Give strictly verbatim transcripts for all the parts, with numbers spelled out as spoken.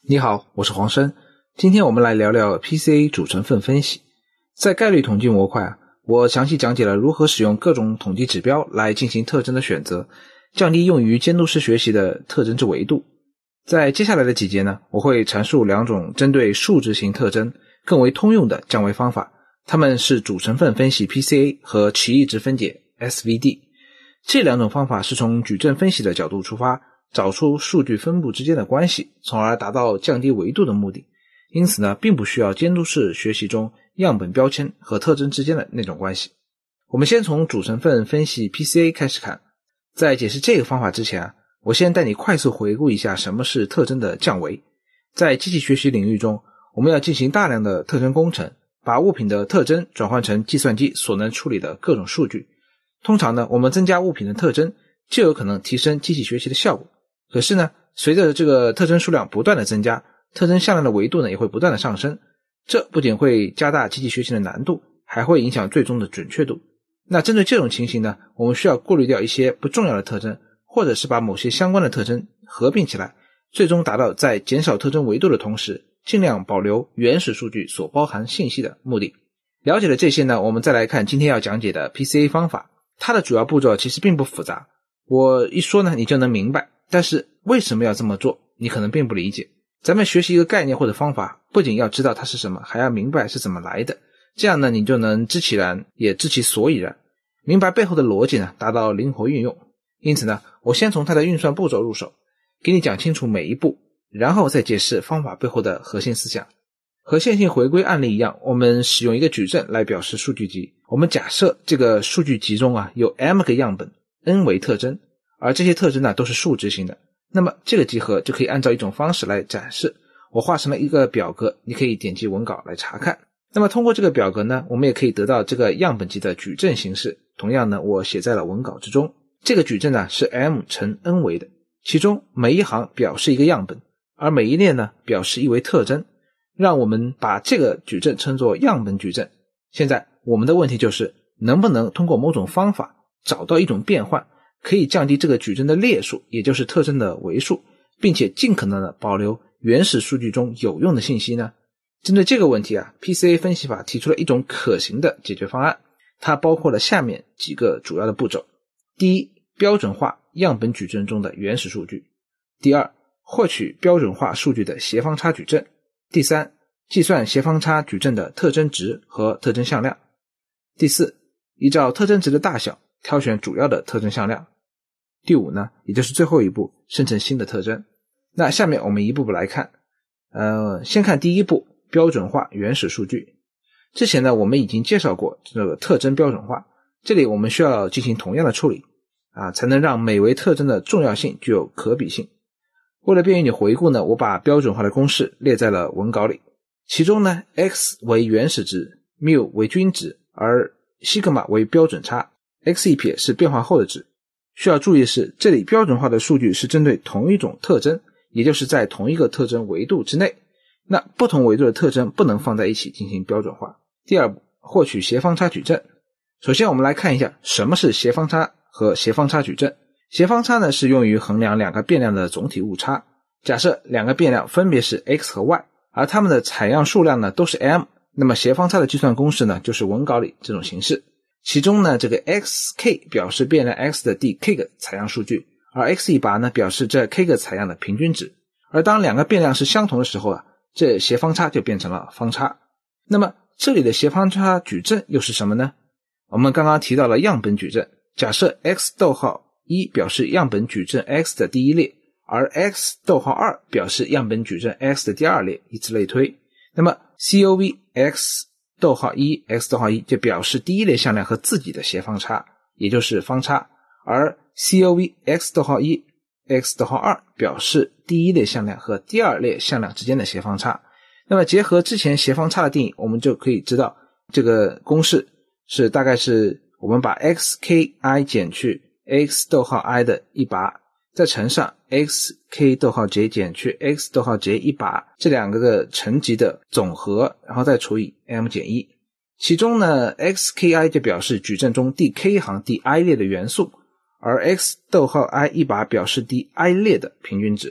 你好，我是黄生。今天我们来聊聊 P C A 主成分分析。在概率统计模块啊，我详细讲解了如何使用各种统计指标来进行特征的选择，降低用于监督式学习的特征之维度。在接下来的几节呢，我会阐述两种针对数值型特征更为通用的降维方法，它们是主成分分析 P C A 和奇异值分解 S V D。这两种方法是从矩阵分析的角度出发，找出数据分布之间的关系，从而达到降低维度的目的。因此呢，并不需要监督式学习中样本标签和特征之间的那种关系。我们先从主成分分析 P C A 开始看。在解释这个方法之前啊，我先带你快速回顾一下什么是特征的降维。在机器学习领域中，我们要进行大量的特征工程，把物品的特征转换成计算机所能处理的各种数据。通常呢，我们增加物品的特征，就有可能提升机器学习的效果。可是呢，随着这个特征数量不断的增加，特征向量的维度呢也会不断的上升，这不仅会加大机器学习的难度，还会影响最终的准确度。那针对这种情形呢，我们需要过滤掉一些不重要的特征，或者是把某些相关的特征合并起来，最终达到在减少特征维度的同时，尽量保留原始数据所包含信息的目的。了解了这些呢，我们再来看今天要讲解的 P C A 方法。它的主要步骤其实并不复杂，我一说呢你就能明白，但是为什么要这么做，你可能并不理解。咱们学习一个概念或者方法，不仅要知道它是什么，还要明白是怎么来的，这样呢你就能知其然也知其所以然，明白背后的逻辑呢，达到灵活运用。因此呢，我先从它的运算步骤入手，给你讲清楚每一步，然后再解释方法背后的核心思想。和线性回归案例一样，我们使用一个矩阵来表示数据集。我们假设这个数据集中啊有 M 个样本 N 为特征，而这些特征呢都是数值型的，那么这个集合就可以按照一种方式来展示。我画成了一个表格，你可以点击文稿来查看。那么通过这个表格呢，我们也可以得到这个样本集的矩阵形式，同样呢我写在了文稿之中。这个矩阵呢是 M 乘 N 维的，其中每一行表示一个样本，而每一列呢表示一为特征，让我们把这个矩阵称作样本矩阵。现在我们的问题就是能不能通过某种方法找到一种变换，可以降低这个矩阵的列数，也就是特征的维数，并且尽可能的保留原始数据中有用的信息呢？针对这个问题啊 P C A 分析法提出了一种可行的解决方案，它包括了下面几个主要的步骤。第一，标准化样本矩阵中的原始数据。第二，获取标准化数据的斜方差矩阵。第三，计算斜方差矩阵的特征值和特征向量。第四，依照特征值的大小挑选主要的特征向量。第五呢，也就是最后一步，生成新的特征。那下面我们一步步来看。呃，先看第一步，标准化原始数据。之前呢，我们已经介绍过这个特征标准化，这里我们需要进行同样的处理啊，才能让每为特征的重要性具有可比性。为了便于你回顾呢，我把标准化的公式列在了文稿里。其中呢 X 为原始值， μ 为均值，而西格玛为标准差， X 一撇是变化后的值。需要注意的是，这里标准化的数据是针对同一种特征，也就是在同一个特征维度之内，那不同维度的特征不能放在一起进行标准化。第二步，获取斜方差矩阵。首先我们来看一下什么是斜方差和斜方差矩阵。斜方差呢是用于衡量两个变量的总体误差。假设两个变量分别是 X 和 Y， 而它们的采样数量呢都是 M， 那么斜方差的计算公式呢就是文稿里这种形式。其中呢这个 X K 表示变量 X 的第 K 个采样数据，而 X 一拔呢表示这 K 个采样的平均值。而当两个变量是相同的时候啊，这斜方差就变成了方差。那么这里的斜方差矩阵又是什么呢？我们刚刚提到了样本矩阵，假设 X 逗号一表示样本矩阵 X 的第一列，而 X 逗号二表示样本矩阵 X 的第二列，以此类推。那么 C O V X 逗号一 X 逗号一就表示第一列向量和自己的斜方差，也就是方差，而 C O V X 逗号一 X 逗号二表示第一列向量和第二列向量之间的斜方差。那么结合之前斜方差的定义，我们就可以知道这个公式是大概是我们把 X K I 减去 X 逗号 I 的一拔，再乘上 X K 逗号 J 减去 X 逗号 J 一拔，这两个的乘积的总和，然后再除以 M 减一。其中呢 X K I 就表示矩阵中第 K 行第 I 列的元素，而 X 逗号 I 一拔表示第 I 列的平均值。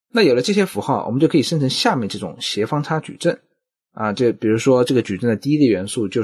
那有了这些符号，我们就可以生成下面这种斜方差矩阵啊，这比如说这个矩阵的第一个元素就是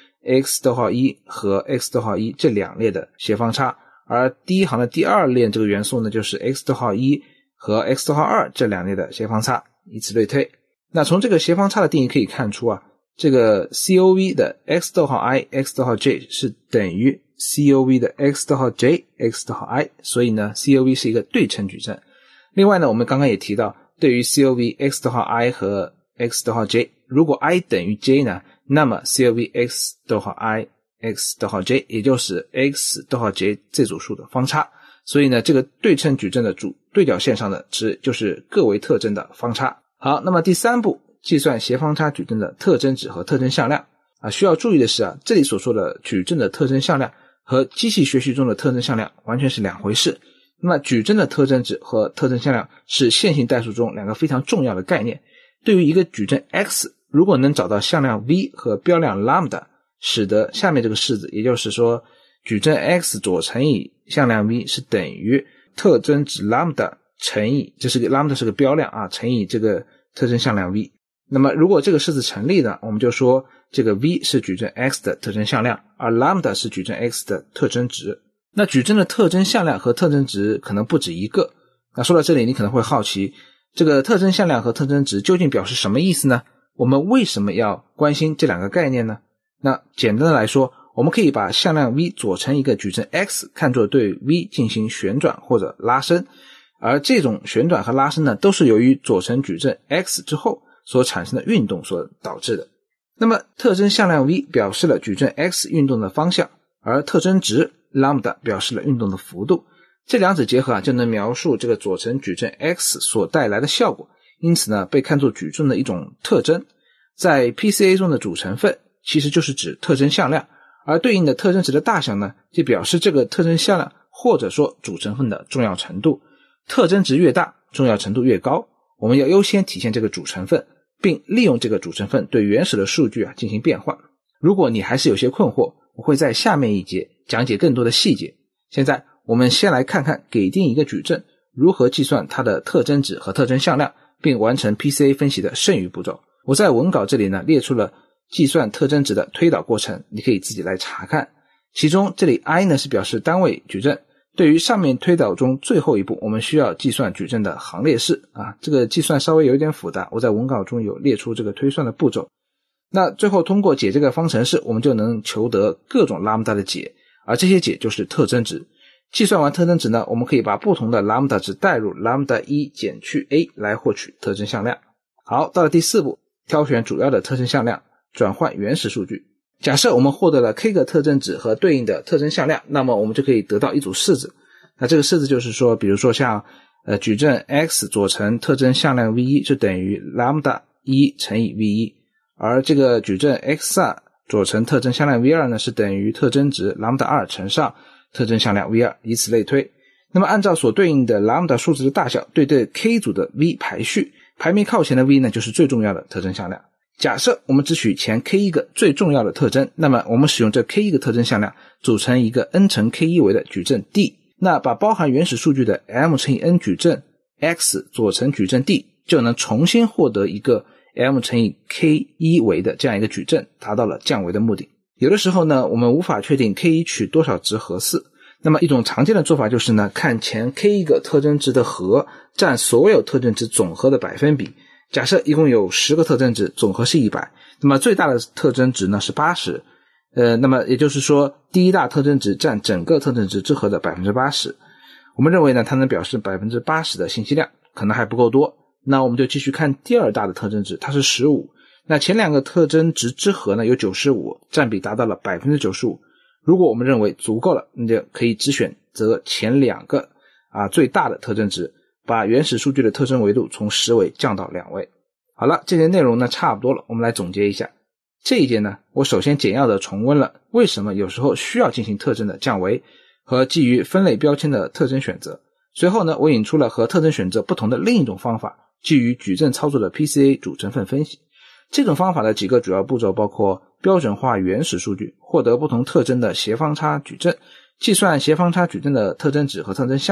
x 逗号一和 x 逗号一这两列的斜方差，而第一行的第二列这个元素呢就是 x 逗号一和 x 逗号二这两列的斜方差，以此类推。那从这个斜方差的定义可以看出啊，这个 C O V 的 x 逗号 i x 逗号 j 是等于 C O V 的 x 逗号 j x 逗号 i， 所以呢 C O V 是一个对称矩阵。另外呢，我们刚刚也提到，对于 C O V x 逗号 i 和 x 逗号 j， 如果 i 等于 j 呢，那么 C O V x 逗号 i x 逗号 j 也就是 x 逗号 j 这组数的方差。所以呢，这个对称矩阵的主对角线上的值就是各为特征的方差。好，那么第三步，计算斜方差矩阵的特征值和特征向量啊。需要注意的是啊，这里所说的矩阵的特征向量和机器学习中的特征向量完全是两回事。那么矩阵的特征值和特征向量是线性代数中两个非常重要的概念。对于一个矩阵 x， 如果能找到向量 v 和标量 lambda， 使得下面这个式子，也就是说矩阵 x 左乘以向量 v 是等于特征值 lambda 乘以，这是个 lambda 是个标量啊，乘以这个特征向量 v。那么如果这个式子成立呢，我们就说这个 v 是矩阵 x 的特征向量，而 lambda 是矩阵 x 的特征值。那矩阵的特征向量和特征值可能不止一个。那说到这里，你可能会好奇，这个特征向量和特征值究竟表示什么意思呢？我们为什么要关心这两个概念呢？那简单的来说，我们可以把向量 v 左乘一个矩阵 x 看作对 v 进行旋转或者拉伸，而这种旋转和拉伸呢，都是由于左乘矩阵 x 之后所产生的运动所导致的。那么特征向量 v 表示了矩阵 x 运动的方向，而特征值 lambda 表示了运动的幅度。这两者结合啊，就能描述这个左乘矩阵 x 所带来的效果，因此呢，被看作矩阵的一种特征。在 P C A 中的主成分其实就是指特征向量，而对应的特征值的大小呢，就表示这个特征向量或者说主成分的重要程度。特征值越大，重要程度越高。我们要优先体现这个主成分，并利用这个主成分对原始的数据啊进行变换。如果你还是有些困惑，我会在下面一节讲解更多的细节。现在我们先来看看给定一个矩阵如何计算它的特征值和特征向量，并完成 P C A 分析的剩余步骤。我在文稿这里呢列出了计算特征值的推导过程，你可以自己来查看。其中这里 i 呢是表示单位矩阵，对于上面推导中最后一步，我们需要计算矩阵的行列式啊，这个计算稍微有一点复杂，我在文稿中有列出这个推算的步骤。那最后通过解这个方程式，我们就能求得各种 lambda 的解，而这些解就是特征值。计算完特征值呢，我们可以把不同的 lambda 值代入 lambda 一 减去 a 来获取特征向量。好，到了第四步，挑选主要的特征向量，转换原始数据。假设我们获得了 k 个特征值和对应的特征向量，那么我们就可以得到一组式子。那这个式子就是说，比如说像呃矩阵 x 左乘特征向量 v 一 就等于 lambda 一乘以 v 一， 而这个矩阵 x 二 左乘特征向量 v 二 呢是等于特征值 lambda 二乘上特征向量 v 二， 以此类推。那么按照所对应的 lambda 数值的大小对这 k 组的 v 排序，排名靠前的 v 呢就是最重要的特征向量。假设我们只取前 k 一个最重要的特征，那么我们使用这 k 一个特征向量组成一个 n 乘 k 一维的矩阵 D， 那把包含原始数据的 m 乘以 n 矩阵 x 左乘矩阵 D 就能重新获得一个 m 乘以 k 一维的这样一个矩阵，达到了降维的目的。有的时候呢，我们无法确定 k 一 取多少值合适，那么一种常见的做法就是呢，看前 k 一个特征值的和占所有特征值总和的百分比。假设一共有十个特征值，总和是一百，那么最大的特征值呢是八十，呃，那么也就是说第一大特征值占整个特征值之和的 百分之八十。 我们认为呢，它能表示 百分之八十 的信息量，可能还不够多，那我们就继续看第二大的特征值，它是十五，那前两个特征值之和呢有九十五，占比达到了 百分之九十五。 如果我们认为足够了，那就可以只选择前两个啊最大的特征值，把原始数据的特征维度从十维降到两维。好了，这节内容呢差不多了，我们来总结一下。这一节呢，我首先简要的重温了为什么有时候需要进行特征的降维和基于分类标签的特征选择。随后呢，我引出了和特征选择不同的另一种方法，基于矩阵操作的 P C A 主成分分析。这种方法的几个主要步骤包括标准化原始数据，获得不同特征的斜方差矩阵，计算斜方差矩阵的特征值和特征向量，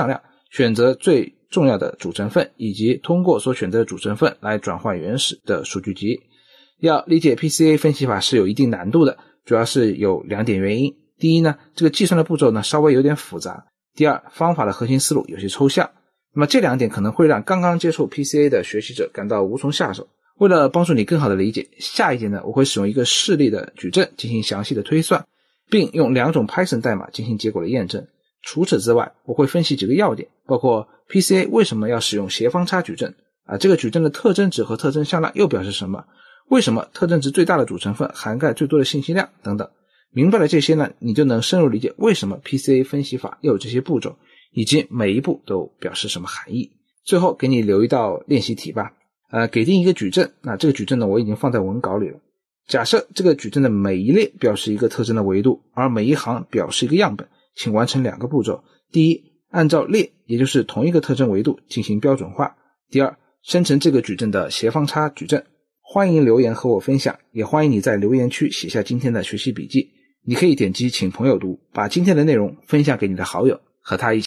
选择最重要的主成分，以及通过所选择的主成分来转换原始的数据集。要理解 P C A 分析法是有一定难度的，主要是有两点原因。第一呢，这个计算的步骤呢稍微有点复杂。第二，方法的核心思路有些抽象。那么这两点可能会让刚刚接触 P C A 的学习者感到无从下手。为了帮助你更好的理解，下一节呢我会使用一个示例的矩阵进行详细的推算，并用两种 Python 代码进行结果的验证。除此之外，我会分析几个要点，包括 P C A 为什么要使用斜方差矩阵啊，这个矩阵的特征值和特征向量又表示什么，为什么特征值最大的主成分涵盖最多的信息量等等。明白了这些呢，你就能深入理解为什么 P C A 分析法又有这些步骤，以及每一步都表示什么含义。最后给你留一道练习题吧。呃，给定一个矩阵，那这个矩阵呢我已经放在文稿里了。假设这个矩阵的每一列表示一个特征的维度，而每一行表示一个样本，请完成两个步骤。第一，按照列，也就是同一个特征维度进行标准化。第二，生成这个矩阵的斜方差矩阵。欢迎留言和我分享，也欢迎你在留言区写下今天的学习笔记。你可以点击请朋友读，把今天的内容分享给你的好友，和他一起